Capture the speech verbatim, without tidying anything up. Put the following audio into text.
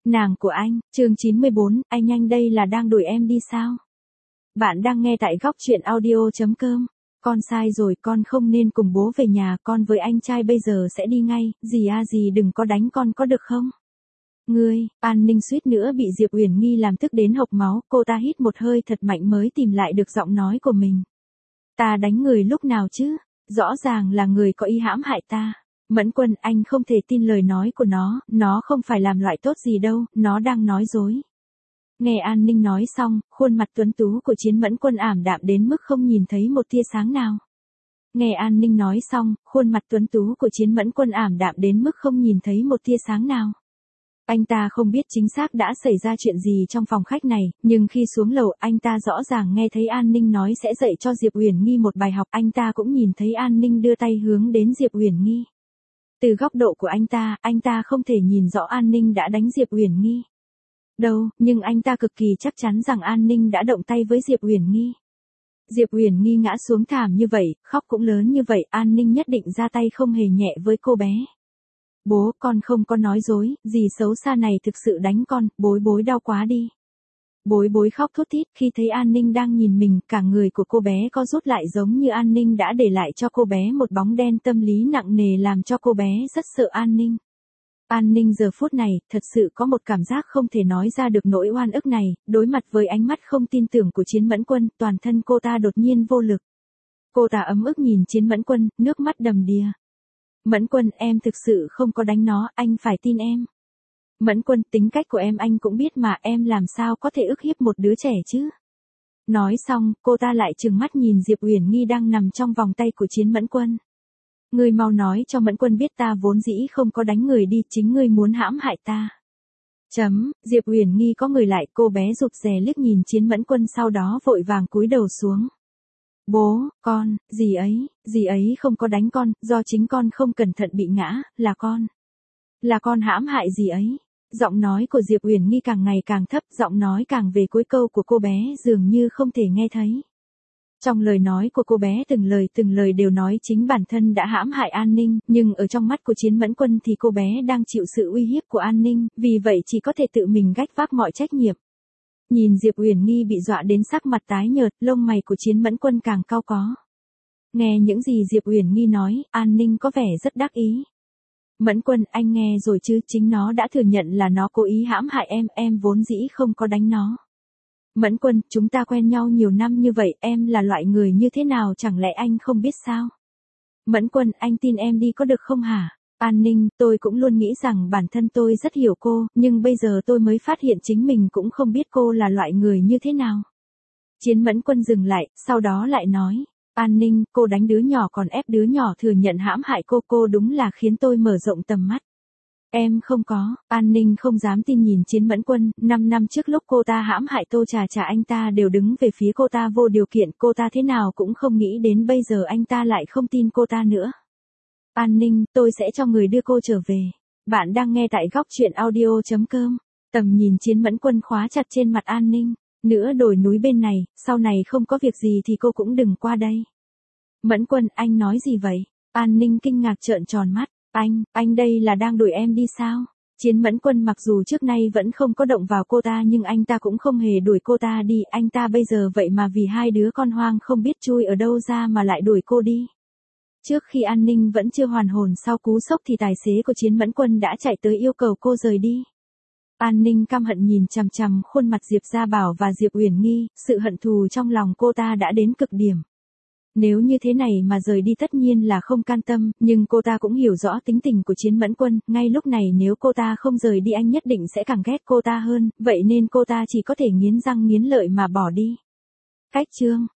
Nàng của anh, chương chín mươi bốn, anh anh đây là đang đuổi em đi sao? Bạn đang nghe tại góc truyện audio chấm com. Con sai rồi, con không nên cùng bố về nhà, con với anh trai bây giờ sẽ đi ngay, dì à dì đừng có đánh con có được không? Ngươi, An Ninh suýt nữa bị Diệp Uyển Nghi làm tức đến hộc máu, cô ta hít một hơi thật mạnh mới tìm lại được giọng nói của mình. Ta đánh người lúc nào chứ? Rõ ràng là người có ý hãm hại ta. Mẫn Quân, anh không thể tin lời nói của nó, nó không phải làm loại tốt gì đâu, nó đang nói dối. Nghe An Ninh nói xong, khuôn mặt tuấn tú của Chiến Mẫn Quân ảm đạm đến mức không nhìn thấy một tia sáng nào. Nghe An Ninh nói xong, khuôn mặt tuấn tú của Chiến Mẫn Quân ảm đạm đến mức không nhìn thấy một tia sáng nào. Anh ta không biết chính xác đã xảy ra chuyện gì trong phòng khách này, nhưng khi xuống lầu anh ta rõ ràng nghe thấy An Ninh nói sẽ dạy cho Diệp Uyển Nghi một bài học. Anh ta cũng nhìn thấy An Ninh đưa tay hướng đến Diệp Uyển Nghi. Từ góc độ của anh ta, anh ta không thể nhìn rõ An Ninh đã đánh Diệp Uyển Nghi đâu, nhưng anh ta cực kỳ chắc chắn rằng An Ninh đã động tay với Diệp Uyển Nghi. Diệp Uyển Nghi ngã xuống thảm như vậy, khóc cũng lớn như vậy, An Ninh nhất định ra tay không hề nhẹ với cô bé. Bố, con không có nói dối, dì xấu xa này thực sự đánh con, bối bối đau quá đi. Bối bối khóc thút thít khi thấy An Ninh đang nhìn mình, cả người của cô bé co rút lại giống như An Ninh đã để lại cho cô bé một bóng đen tâm lý nặng nề làm cho cô bé rất sợ An Ninh. An Ninh giờ phút này, thật sự có một cảm giác không thể nói ra được nỗi oan ức này, đối mặt với ánh mắt không tin tưởng của Chiến Mẫn Quân, toàn thân cô ta đột nhiên vô lực. Cô ta ấm ức nhìn Chiến Mẫn Quân, nước mắt đầm đìa. Mẫn Quân, em thực sự không có đánh nó, anh phải tin em. Mẫn Quân, tính cách của em anh cũng biết mà, em làm sao có thể ức hiếp một đứa trẻ chứ? Nói xong, cô ta lại trừng mắt nhìn Diệp Uyển Nghi đang nằm trong vòng tay của Chiến Mẫn Quân. Ngươi mau nói cho Mẫn Quân biết ta vốn dĩ không có đánh người đi, chính ngươi muốn hãm hại ta. Chấm, Diệp Uyển Nghi có người lại, cô bé rụt rè liếc nhìn Chiến Mẫn Quân sau đó vội vàng cúi đầu xuống. Bố, con, dì ấy, dì ấy không có đánh con, do chính con không cẩn thận bị ngã, là con. Là con hãm hại dì ấy. Giọng nói của Diệp Uyển Nghi càng ngày càng thấp, giọng nói càng về cuối câu của cô bé dường như không thể nghe thấy. Trong lời nói của cô bé từng lời từng lời đều nói chính bản thân đã hãm hại An Ninh, nhưng ở trong mắt của Chiến Mẫn Quân thì cô bé đang chịu sự uy hiếp của An Ninh, vì vậy chỉ có thể tự mình gánh vác mọi trách nhiệm. Nhìn Diệp Uyển Nghi bị dọa đến sắc mặt tái nhợt, lông mày của Chiến Mẫn Quân càng cau có. Nghe những gì Diệp Uyển Nghi nói, An Ninh có vẻ rất đắc ý. Mẫn Quân, anh nghe rồi chứ, chính nó đã thừa nhận là nó cố ý hãm hại em, em vốn dĩ không có đánh nó. Mẫn Quân, chúng ta quen nhau nhiều năm như vậy, em là loại người như thế nào chẳng lẽ anh không biết sao? Mẫn Quân, anh tin em đi có được không hả? An Ninh, tôi cũng luôn nghĩ rằng bản thân tôi rất hiểu cô, nhưng bây giờ tôi mới phát hiện chính mình cũng không biết cô là loại người như thế nào. Chiến Mẫn Quân dừng lại, sau đó lại nói. An Ninh, cô đánh đứa nhỏ còn ép đứa nhỏ thừa nhận hãm hại cô, cô đúng là khiến tôi mở rộng tầm mắt. Em không có, An Ninh không dám tin nhìn Chiến Mẫn Quân, năm năm trước lúc cô ta hãm hại Tô Trà Trà anh ta đều đứng về phía cô ta vô điều kiện, cô ta thế nào cũng không nghĩ đến bây giờ anh ta lại không tin cô ta nữa. An Ninh, tôi sẽ cho người đưa cô trở về. Bạn đang nghe tại góc truyện audio chấm com. Tầm nhìn Chiến Mẫn Quân khóa chặt trên mặt An Ninh. Nữa đồi núi bên này, sau này không có việc gì thì cô cũng đừng qua đây. Mẫn Quân, anh nói gì vậy? An Ninh kinh ngạc trợn tròn mắt. Anh, anh đây là đang đuổi em đi sao? Chiến Mẫn Quân mặc dù trước nay vẫn không có động vào cô ta nhưng anh ta cũng không hề đuổi cô ta đi, anh ta bây giờ vậy mà vì hai đứa con hoang không biết chui ở đâu ra mà lại đuổi cô đi. Trước khi An Ninh vẫn chưa hoàn hồn sau cú sốc thì tài xế của Chiến Mẫn Quân đã chạy tới yêu cầu cô rời đi. An Ninh căm hận nhìn chằm chằm khuôn mặt Diệp Gia Bảo và Diệp Uyển Nghi, sự hận thù trong lòng cô ta đã đến cực điểm. Nếu như thế này mà rời đi tất nhiên là không can tâm, nhưng cô ta cũng hiểu rõ tính tình của Chiến Mẫn Quân, ngay lúc này nếu cô ta không rời đi anh nhất định sẽ càng ghét cô ta hơn, vậy nên cô ta chỉ có thể nghiến răng nghiến lợi mà bỏ đi. Cách chương